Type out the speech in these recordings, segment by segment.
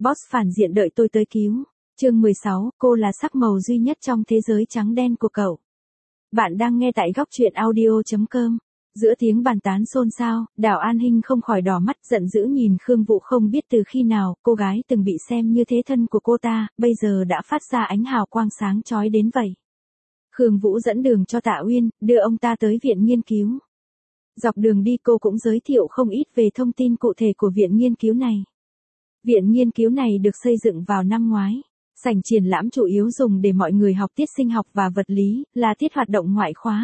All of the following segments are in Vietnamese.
Boss phản diện đợi tôi tới cứu. Chương 16, cô là sắc màu duy nhất trong thế giới trắng đen của cậu. Bạn đang nghe tại góc truyện audio.com. Giữa tiếng bàn tán xôn xao, Đào An Hinh không khỏi đỏ mắt giận dữ nhìn Khương Vũ, không biết từ khi nào, cô gái từng bị xem như thế thân của cô ta, bây giờ đã phát ra ánh hào quang sáng chói đến vậy. Khương Vũ dẫn đường cho Tạ Uyên, đưa ông ta tới viện nghiên cứu. Dọc đường đi cô cũng giới thiệu không ít về thông tin cụ thể của viện nghiên cứu này. Viện nghiên cứu này được xây dựng vào năm ngoái. Sảnh triển lãm chủ yếu dùng để mọi người học tiết sinh học và vật lý, là tiết hoạt động ngoại khóa.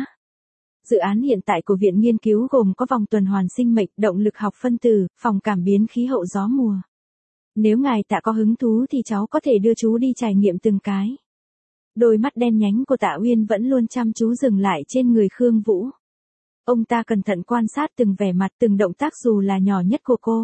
Dự án hiện tại của viện nghiên cứu gồm có vòng tuần hoàn sinh mệnh, động lực học phân tử, phòng cảm biến khí hậu gió mùa. Nếu ngài Tạ có hứng thú thì cháu có thể đưa chú đi trải nghiệm từng cái. Đôi mắt đen nhánh của Tạ Uyên vẫn luôn chăm chú dừng lại trên người Khương Vũ. Ông ta cẩn thận quan sát từng vẻ mặt, từng động tác dù là nhỏ nhất của cô.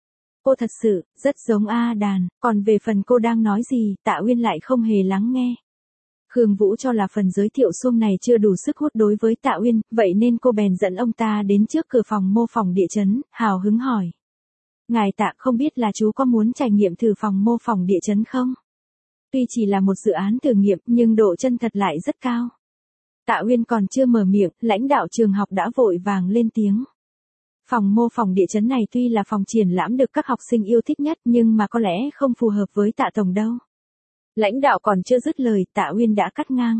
Cô thật sự, rất giống A Đàn, còn về phần cô đang nói gì, Tạ Uyên lại không hề lắng nghe. Khương Vũ cho là phần giới thiệu xuông này chưa đủ sức hút đối với Tạ Uyên, vậy nên cô bèn dẫn ông ta đến trước cửa phòng mô phỏng địa chấn, hào hứng hỏi. Ngài Tạ, không biết là chú có muốn trải nghiệm thử phòng mô phỏng địa chấn không? Tuy chỉ là một dự án thử nghiệm, nhưng độ chân thật lại rất cao. Tạ Uyên còn chưa mở miệng, lãnh đạo trường học đã vội vàng lên tiếng. Phòng mô phỏng địa chấn này tuy là phòng triển lãm được các học sinh yêu thích nhất, nhưng mà có lẽ không phù hợp với Tạ tổng đâu. Lãnh đạo còn chưa dứt lời, Tạ Uyên đã cắt ngang.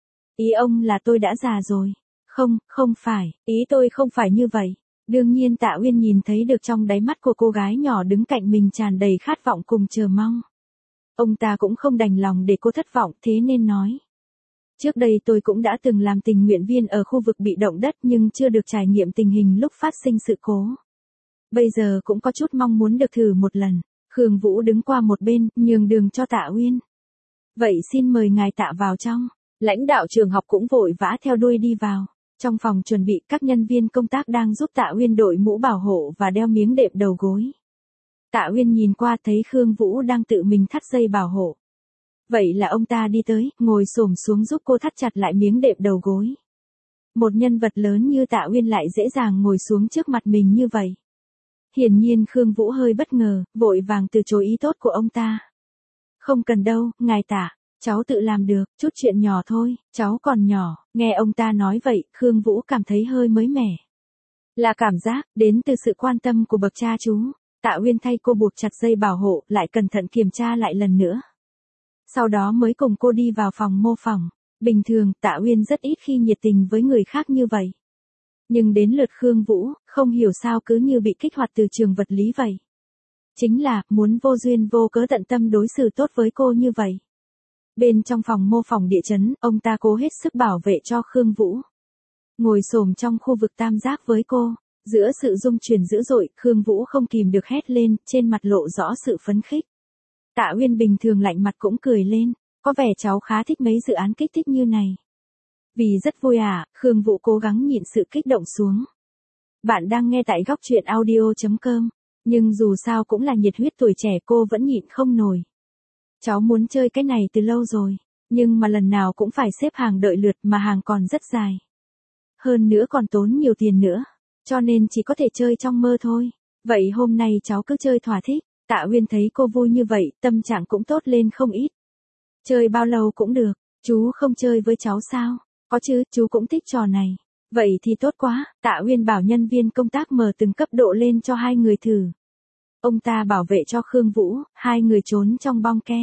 Ý ông là tôi đã già rồi. Không phải, ý tôi không phải như vậy. Đương nhiên Tạ Uyên nhìn thấy được trong đáy mắt của cô gái nhỏ đứng cạnh mình tràn đầy khát vọng cùng chờ mong. Ông ta cũng không đành lòng để cô thất vọng, thế nên nói. Trước đây tôi cũng đã từng làm tình nguyện viên ở khu vực bị động đất nhưng chưa được trải nghiệm tình hình lúc phát sinh sự cố. Bây giờ cũng có chút mong muốn được thử một lần. Khương Vũ đứng qua một bên, nhường đường cho Tạ Uyên. Vậy xin mời ngài Tạ vào trong. Lãnh đạo trường học cũng vội vã theo đuôi đi vào. Trong phòng chuẩn bị, các nhân viên công tác đang giúp Tạ Uyên đội mũ bảo hộ và đeo miếng đệm đầu gối. Tạ Uyên nhìn qua thấy Khương Vũ đang tự mình thắt dây bảo hộ. Vậy là ông ta đi tới, ngồi xổm xuống giúp cô thắt chặt lại miếng đệm đầu gối. Một nhân vật lớn như Tạ Uyên lại dễ dàng ngồi xuống trước mặt mình như vậy. Hiển nhiên Khương Vũ hơi bất ngờ, vội vàng từ chối ý tốt của ông ta. Không cần đâu, ngài Tạ, cháu tự làm được, chút chuyện nhỏ thôi, cháu còn nhỏ. Nghe ông ta nói vậy, Khương Vũ cảm thấy hơi mới mẻ. Là cảm giác, đến từ sự quan tâm của bậc cha chú. Tạ Uyên thay cô buộc chặt dây bảo hộ, lại cẩn thận kiểm tra lại lần nữa. Sau đó mới cùng cô đi vào phòng mô phỏng. Bình thường, Tạ Uyên rất ít khi nhiệt tình với người khác như vậy. Nhưng đến lượt Khương Vũ, không hiểu sao cứ như bị kích hoạt từ trường vật lý vậy. Chính là, muốn vô duyên vô cớ tận tâm đối xử tốt với cô như vậy. Bên trong phòng mô phỏng địa chấn, ông ta cố hết sức bảo vệ cho Khương Vũ. Ngồi xổm trong khu vực tam giác với cô, giữa sự rung chuyển dữ dội, Khương Vũ không kìm được hét lên, trên mặt lộ rõ sự phấn khích. Tạ Uyên bình thường lạnh mặt cũng cười lên, có vẻ cháu khá thích mấy dự án kích thích như này. Vì rất vui à, Khương Vũ cố gắng nhịn sự kích động xuống. Bạn đang nghe tại góc truyện audio.com, nhưng dù sao cũng là nhiệt huyết tuổi trẻ, cô vẫn nhịn không nổi. Cháu muốn chơi cái này từ lâu rồi, nhưng mà lần nào cũng phải xếp hàng đợi lượt mà hàng còn rất dài. Hơn nữa còn tốn nhiều tiền nữa, cho nên chỉ có thể chơi trong mơ thôi. Vậy hôm nay cháu cứ chơi thỏa thích. Tạ Uyên thấy cô vui như vậy, tâm trạng cũng tốt lên không ít. Chơi bao lâu cũng được, chú không chơi với cháu sao? Có chứ, chú cũng thích trò này. Vậy thì tốt quá, Tạ Uyên bảo nhân viên công tác mở từng cấp độ lên cho hai người thử. Ông ta bảo vệ cho Khương Vũ, hai người trốn trong bong ke.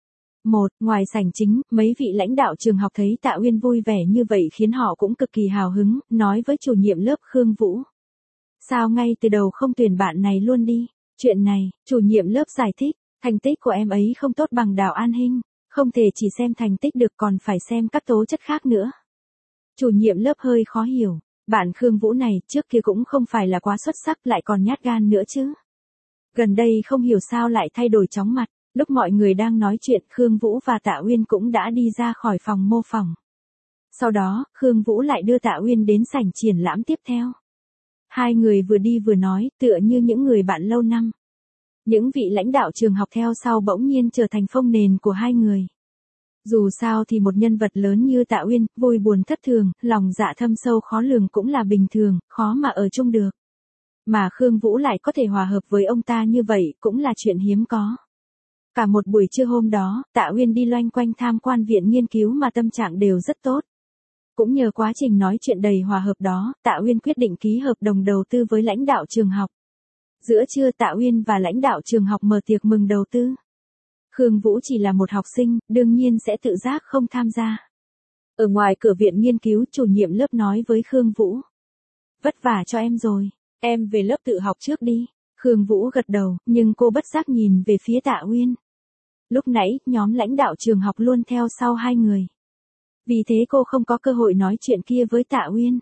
Ngoài sảnh chính, mấy vị lãnh đạo trường học thấy Tạ Uyên vui vẻ như vậy khiến họ cũng cực kỳ hào hứng, nói với chủ nhiệm lớp Khương Vũ. Sao ngay từ đầu không tuyển bạn này luôn đi? Chuyện này, chủ nhiệm lớp giải thích, thành tích của em ấy không tốt bằng Đào An Hinh, không thể chỉ xem thành tích được còn phải xem các tố chất khác nữa. Chủ nhiệm lớp hơi khó hiểu, bạn Khương Vũ này trước kia cũng không phải là quá xuất sắc lại còn nhát gan nữa chứ. Gần đây không hiểu sao lại thay đổi chóng mặt, lúc mọi người đang nói chuyện Khương Vũ và Tạ Uyên cũng đã đi ra khỏi phòng mô phỏng. Sau đó, Khương Vũ lại đưa Tạ Uyên đến sảnh triển lãm tiếp theo. Hai người vừa đi vừa nói, tựa như những người bạn lâu năm. Những vị lãnh đạo trường học theo sau bỗng nhiên trở thành phông nền của hai người. Dù sao thì một nhân vật lớn như Tạ Uyên, vui buồn thất thường, lòng dạ thâm sâu khó lường cũng là bình thường, khó mà ở chung được. Mà Khương Vũ lại có thể hòa hợp với ông ta như vậy cũng là chuyện hiếm có. Cả một buổi trưa hôm đó, Tạ Uyên đi loanh quanh tham quan viện nghiên cứu mà tâm trạng đều rất tốt. Cũng nhờ quá trình nói chuyện đầy hòa hợp đó, Tạ Uyên quyết định ký hợp đồng đầu tư với lãnh đạo trường học. Giữa trưa Tạ Uyên và lãnh đạo trường học mở tiệc mừng đầu tư. Khương Vũ chỉ là một học sinh, đương nhiên sẽ tự giác không tham gia. Ở ngoài cửa viện nghiên cứu, chủ nhiệm lớp nói với Khương Vũ. Vất vả cho em rồi, em về lớp tự học trước đi. Khương Vũ gật đầu, nhưng cô bất giác nhìn về phía Tạ Uyên. Lúc nãy, nhóm lãnh đạo trường học luôn theo sau hai người. Vì thế cô không có cơ hội nói chuyện kia với Tạ Uyên.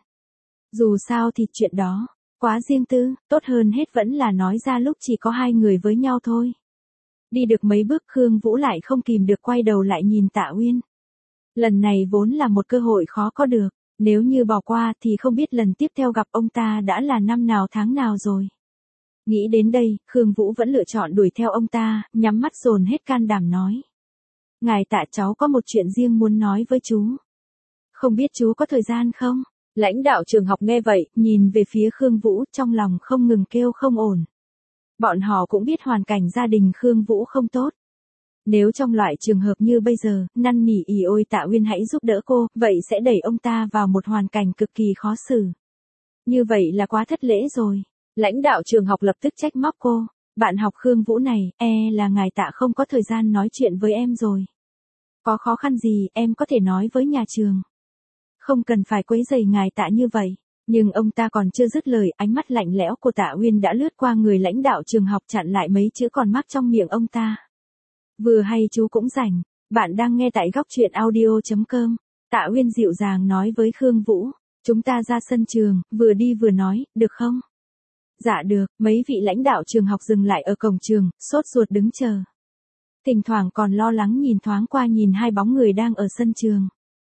Dù sao thì chuyện đó, quá riêng tư, tốt hơn hết vẫn là nói ra lúc chỉ có hai người với nhau thôi. Đi được mấy bước Khương Vũ lại không kìm được quay đầu lại nhìn Tạ Uyên. Lần này vốn là một cơ hội khó có được, nếu như bỏ qua thì không biết lần tiếp theo gặp ông ta đã là năm nào tháng nào rồi. Nghĩ đến đây, Khương Vũ vẫn lựa chọn đuổi theo ông ta, nhắm mắt dồn hết can đảm nói. Ngài Tạ, cháu có một chuyện riêng muốn nói với chú. Không biết chú có thời gian không? Lãnh đạo trường học nghe vậy, nhìn về phía Khương Vũ, trong lòng không ngừng kêu không ổn. Bọn họ cũng biết hoàn cảnh gia đình Khương Vũ không tốt. Nếu trong loại trường hợp như bây giờ, năn nỉ ỉ ôi Tạ Uyên hãy giúp đỡ cô, vậy sẽ đẩy ông ta vào một hoàn cảnh cực kỳ khó xử. Như vậy là quá thất lễ rồi. Lãnh đạo trường học lập tức trách móc cô. Bạn học Khương Vũ này, là ngài Tạ không có thời gian nói chuyện với em rồi. Có khó khăn gì, em có thể nói với nhà trường. Không cần phải quấy rầy ngài Tạ như vậy. Nhưng ông ta còn chưa dứt lời, ánh mắt lạnh lẽo của Tạ Uyên đã lướt qua người lãnh đạo trường học chặn lại mấy chữ còn mắc trong miệng ông ta. Vừa hay chú cũng rảnh, bạn đang nghe tại góc truyện audio.com. Tạ Uyên dịu dàng nói với Khương Vũ, chúng ta ra sân trường, vừa đi vừa nói, được không? Dạ được, mấy vị lãnh đạo trường học dừng lại ở cổng trường, sốt ruột đứng chờ. Thỉnh thoảng còn lo lắng nhìn thoáng qua nhìn hai bóng người đang ở sân trường.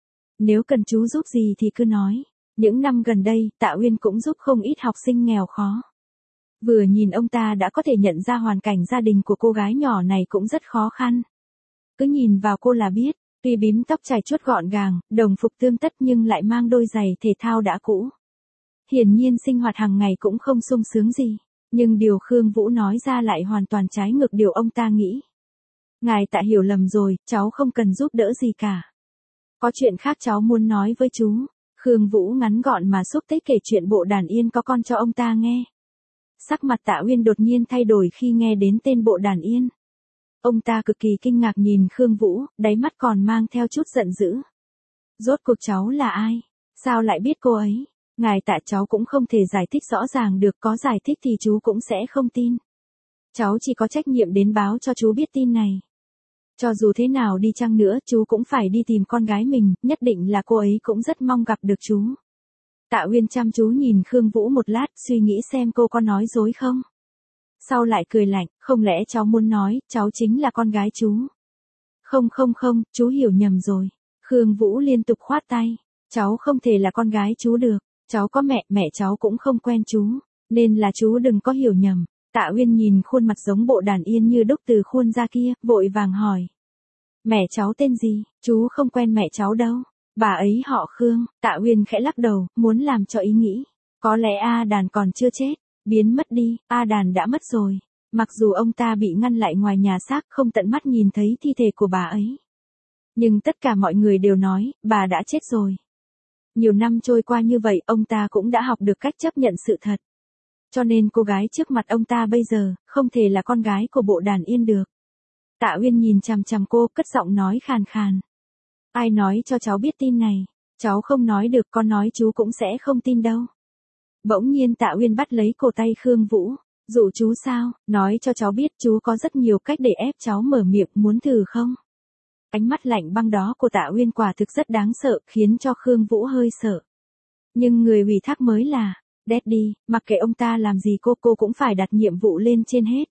Nếu cần chú giúp gì thì cứ nói. Những năm gần đây, Tạ Uyên cũng giúp không ít học sinh nghèo khó. Vừa nhìn ông ta đã có thể nhận ra hoàn cảnh gia đình của cô gái nhỏ này cũng rất khó khăn. Cứ nhìn vào cô là biết, tuy bím tóc chải chuốt gọn gàng, đồng phục tươm tất nhưng lại mang đôi giày thể thao đã cũ. Hiển nhiên sinh hoạt hàng ngày cũng không sung sướng gì, nhưng điều Khương Vũ nói ra lại hoàn toàn trái ngược điều ông ta nghĩ. Ngài Tạ hiểu lầm rồi, cháu không cần giúp đỡ gì cả. Có chuyện khác cháu muốn nói với chú. Khương Vũ ngắn gọn mà xúc tích kể chuyện bộ đàn yên có con cho ông ta nghe. Sắc mặt Tạ Uyên đột nhiên thay đổi khi nghe đến tên bộ đàn yên. Ông ta cực kỳ kinh ngạc nhìn Khương Vũ, đáy mắt còn mang theo chút giận dữ. Rốt cuộc cháu là ai? Sao lại biết cô ấy? Ngài Tạ, cháu cũng không thể giải thích rõ ràng được, có giải thích thì chú cũng sẽ không tin. Cháu chỉ có trách nhiệm đến báo cho chú biết tin này. Cho dù thế nào đi chăng nữa, chú cũng phải đi tìm con gái mình, nhất định là cô ấy cũng rất mong gặp được chú. Tạ Uyên chăm chú nhìn Khương Vũ một lát, suy nghĩ xem cô có nói dối không. Sau lại cười lạnh, không lẽ cháu muốn nói, cháu chính là con gái chú? Không, chú hiểu nhầm rồi. Khương Vũ liên tục khoát tay. Cháu không thể là con gái chú được. Cháu có mẹ, mẹ cháu cũng không quen chú. Nên là chú đừng có hiểu nhầm. Tạ Uyên nhìn khuôn mặt giống bộ đàn yên như đúc từ khuôn ra kia, vội vàng hỏi. Mẹ cháu tên gì? Chú không quen mẹ cháu đâu. Bà ấy họ Khương. Tạ Uyên khẽ lắc đầu, muốn làm cho ý nghĩ. Có lẽ A Đàn còn chưa chết. Biến mất đi, A Đàn đã mất rồi. Mặc dù ông ta bị ngăn lại ngoài nhà xác không tận mắt nhìn thấy thi thể của bà ấy. Nhưng tất cả mọi người đều nói, bà đã chết rồi. Nhiều năm trôi qua như vậy, ông ta cũng đã học được cách chấp nhận sự thật. Cho nên cô gái trước mặt ông ta bây giờ, không thể là con gái của bộ đàn yên được. Tạ Uyên nhìn chằm chằm cô, cất giọng nói khàn khàn. Ai nói cho cháu biết tin này? Cháu không nói được, con nói chú cũng sẽ không tin đâu. Bỗng nhiên Tạ Uyên bắt lấy cổ tay Khương Vũ. Dụ chú sao? Nói cho cháu biết chú có rất nhiều cách để ép cháu mở miệng, muốn thử không? Ánh mắt lạnh băng đó của Tạ Uyên quả thực rất đáng sợ, khiến cho Khương Vũ hơi sợ. Nhưng người ủy thác mới là Daddy, mặc kệ ông ta làm gì cô cũng phải đặt nhiệm vụ lên trên hết.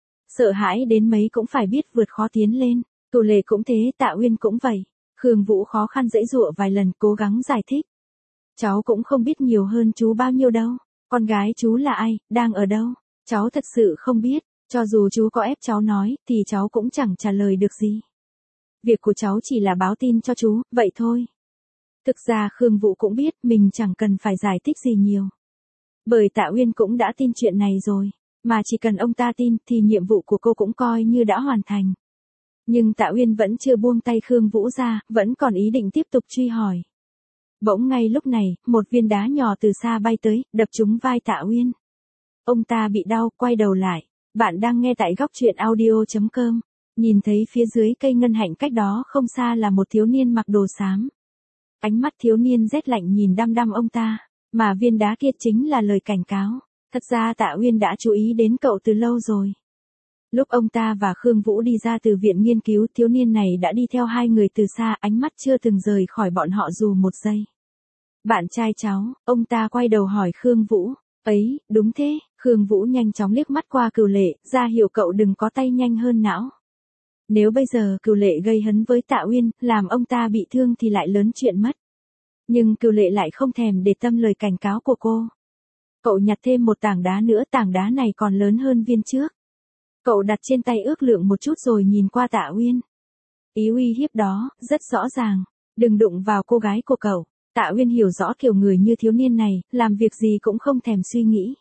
Sợ hãi đến mấy cũng phải biết vượt khó tiến lên. Tù Lệ cũng thế, Tạ Uyên cũng vậy. Khương Vũ khó khăn giãy giụa vài lần cố gắng giải thích. Cháu cũng không biết nhiều hơn chú bao nhiêu đâu. Con gái chú là ai, đang ở đâu? Cháu thật sự không biết. Cho dù chú có ép cháu nói, thì cháu cũng chẳng trả lời được gì. Việc của cháu chỉ là báo tin cho chú, vậy thôi. Thực ra Khương Vũ cũng biết mình chẳng cần phải giải thích gì nhiều. Bởi Tạ Uyên cũng đã tin chuyện này rồi. Mà chỉ cần ông ta tin thì nhiệm vụ của cô cũng coi như đã hoàn thành. Nhưng Tạ Uyên vẫn chưa buông tay Khương Vũ ra, vẫn còn ý định tiếp tục truy hỏi. Bỗng ngay lúc này, một viên đá nhỏ từ xa bay tới, đập trúng vai Tạ Uyên. Ông ta bị đau, quay đầu lại. Bạn đang nghe tại góc truyện audio.com. Nhìn thấy phía dưới cây ngân hạnh cách đó không xa là một thiếu niên mặc đồ xám. Ánh mắt thiếu niên rét lạnh nhìn đăm đăm ông ta, mà viên đá kia chính là lời cảnh cáo. Thật ra Tạ Uyên đã chú ý đến cậu từ lâu rồi. Lúc ông ta và Khương Vũ đi ra từ viện nghiên cứu, thiếu niên này đã đi theo hai người từ xa, ánh mắt chưa từng rời khỏi bọn họ dù một giây. Bạn trai cháu, ông ta quay đầu hỏi Khương Vũ. Ấy, đúng thế, Khương Vũ nhanh chóng liếc mắt qua Cửu Lệ, ra hiệu cậu đừng có tay nhanh hơn não. Nếu bây giờ Cửu Lệ gây hấn với Tạ Uyên, làm ông ta bị thương thì lại lớn chuyện mất. Nhưng Cửu Lệ lại không thèm để tâm lời cảnh cáo của cô. Cậu nhặt thêm một tảng đá nữa, tảng đá này còn lớn hơn viên trước. Cậu đặt trên tay ước lượng một chút rồi nhìn qua Tạ Uyên. Ý uy hiếp đó, rất rõ ràng. Đừng đụng vào cô gái của cậu. Tạ Uyên hiểu rõ kiểu người như thiếu niên này, làm việc gì cũng không thèm suy nghĩ.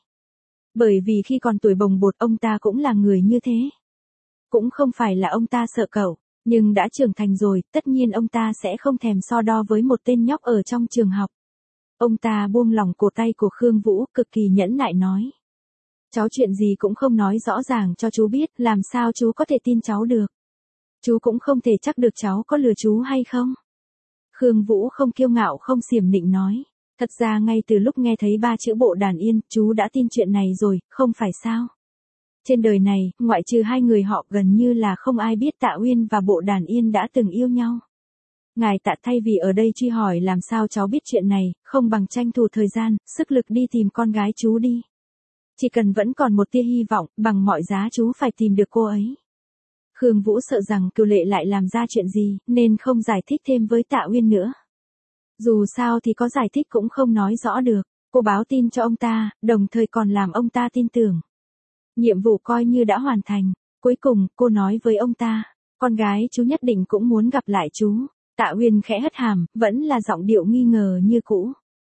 Bởi vì khi còn tuổi bồng bột ông ta cũng là người như thế. Cũng không phải là ông ta sợ cậu, nhưng đã trưởng thành rồi, tất nhiên ông ta sẽ không thèm so đo với một tên nhóc ở trong trường học. Ông ta buông lỏng cổ tay của Khương Vũ, cực kỳ nhẫn nại nói. Cháu chuyện gì cũng không nói rõ ràng cho chú biết, làm sao chú có thể tin cháu được. Chú cũng không thể chắc được cháu có lừa chú hay không. Khương Vũ không kiêu ngạo không xiểm nịnh nói. Thật ra ngay từ lúc nghe thấy ba chữ Bộ Đàn Yên, chú đã tin chuyện này rồi, không phải sao. Trên đời này, ngoại trừ hai người họ gần như là không ai biết Tạ Uyên và Bộ Đàn Yên đã từng yêu nhau. Ngài Tạ, thay vì ở đây truy hỏi làm sao cháu biết chuyện này, không bằng tranh thủ thời gian, sức lực đi tìm con gái chú đi. Chỉ cần vẫn còn một tia hy vọng, bằng mọi giá chú phải tìm được cô ấy. Khương Vũ sợ rằng Cửu Lệ lại làm ra chuyện gì, nên không giải thích thêm với Tạ Uyên nữa. Dù sao thì có giải thích cũng không nói rõ được, cô báo tin cho ông ta, đồng thời còn làm ông ta tin tưởng. Nhiệm vụ coi như đã hoàn thành. Cuối cùng, cô nói với ông ta, con gái chú nhất định cũng muốn gặp lại chú. Tạ Uyên khẽ hất hàm, vẫn là giọng điệu nghi ngờ như cũ.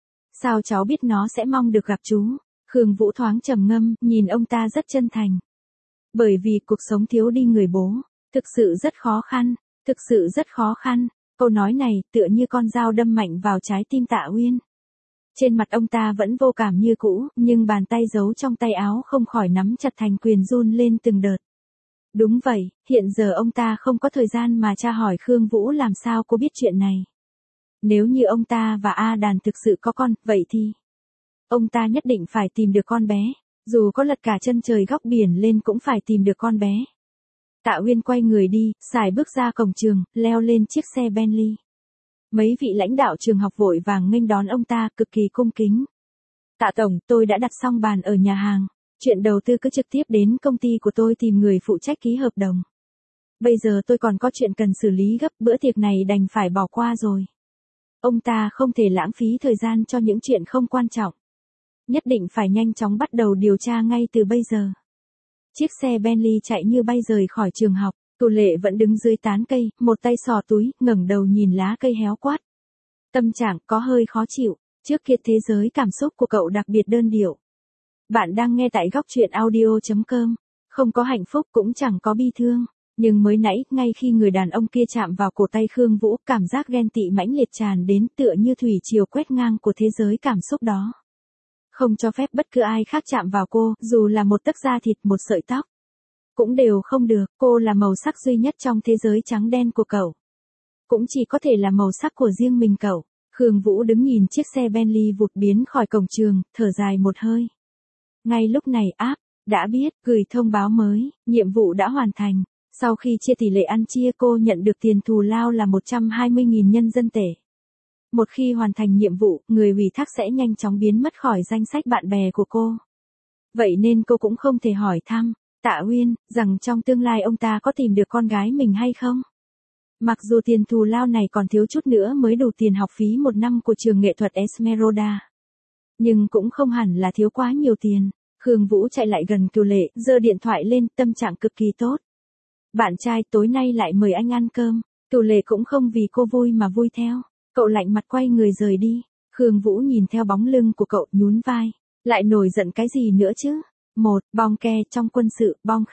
Sao cháu biết nó sẽ mong được gặp chú? Khương Vũ thoáng trầm ngâm, nhìn ông ta rất chân thành. Bởi vì cuộc sống thiếu đi người bố, thực sự rất khó khăn, thực sự rất khó khăn. Câu nói này tựa như con dao đâm mạnh vào trái tim Tạ Uyên. Trên mặt ông ta vẫn vô cảm như cũ, nhưng bàn tay giấu trong tay áo không khỏi nắm chặt thành quyền run lên từng đợt. Đúng vậy, hiện giờ ông ta không có thời gian mà tra hỏi Khương Vũ làm sao cô biết chuyện này. Nếu như ông ta và A Đàn thực sự có con, vậy thì ông ta nhất định phải tìm được con bé. Dù có lật cả chân trời góc biển lên cũng phải tìm được con bé. Tạ Uyên quay người đi, xài bước ra cổng trường, leo lên chiếc xe Bentley. Mấy vị lãnh đạo trường học vội vàng nghênh đón ông ta, cực kỳ cung kính. Tạ Tổng, tôi đã đặt xong bàn ở nhà hàng. Chuyện đầu tư cứ trực tiếp đến công ty của tôi tìm người phụ trách ký hợp đồng. Bây giờ tôi còn có chuyện cần xử lý gấp, bữa tiệc này đành phải bỏ qua rồi. Ông ta không thể lãng phí thời gian cho những chuyện không quan trọng. Nhất định phải nhanh chóng bắt đầu điều tra ngay từ bây giờ. Chiếc xe Bentley chạy như bay rời khỏi trường học. Cửu Lệ vẫn đứng dưới tán cây, một tay xò túi, ngẩng đầu nhìn lá cây héo quát. Tâm trạng có hơi khó chịu, trước kia thế giới cảm xúc của cậu đặc biệt đơn điệu. Bạn đang nghe tại góc truyện audio.com. Không có hạnh phúc cũng chẳng có bi thương. Nhưng mới nãy, ngay khi người đàn ông kia chạm vào cổ tay Khương Vũ, cảm giác ghen tị mãnh liệt tràn đến tựa như thủy triều quét ngang của thế giới cảm xúc đó. Không cho phép bất cứ ai khác chạm vào cô, dù là một tấc da thịt, một sợi tóc. Cũng đều không được, cô là màu sắc duy nhất trong thế giới trắng đen của cậu. Cũng chỉ có thể là màu sắc của riêng mình cậu. Khương Vũ đứng nhìn chiếc xe Bentley vụt biến khỏi cổng trường, thở dài một hơi. Ngay lúc này app, đã biết, gửi thông báo mới, nhiệm vụ đã hoàn thành. Sau khi chia tỷ lệ ăn chia cô nhận được tiền thù lao là 120.000 nhân dân tệ. Một khi hoàn thành nhiệm vụ, người ủy thác sẽ nhanh chóng biến mất khỏi danh sách bạn bè của cô. Vậy nên cô cũng không thể hỏi thăm Tạ Uyên, rằng trong tương lai ông ta có tìm được con gái mình hay không. Mặc dù tiền thù lao này còn thiếu chút nữa mới đủ tiền học phí một năm của trường nghệ thuật Esmeralda. Nhưng cũng không hẳn là thiếu quá nhiều tiền. Khương Vũ chạy lại gần Cửu Lệ, giơ điện thoại lên, tâm trạng cực kỳ tốt. Bạn trai, tối nay lại mời anh ăn cơm. Cửu Lệ cũng không vì cô vui mà vui theo. Cậu lạnh mặt quay người rời đi. Khương Vũ nhìn theo bóng lưng của cậu, nhún vai. Lại nổi giận cái gì nữa chứ? Bong ke trong quân sự, bong khe.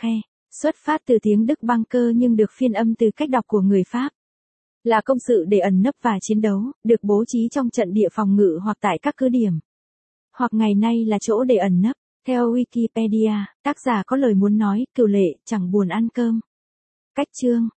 Xuất phát từ tiếng Đức bunker nhưng được phiên âm từ cách đọc của người Pháp. Là công sự để ẩn nấp và chiến đấu, được bố trí trong trận địa phòng ngự hoặc tại các cứ điểm. Hoặc ngày nay là chỗ để ẩn nấp. Theo Wikipedia, tác giả có lời muốn nói, Cửu Lệ chẳng buồn ăn cơm. Cách chương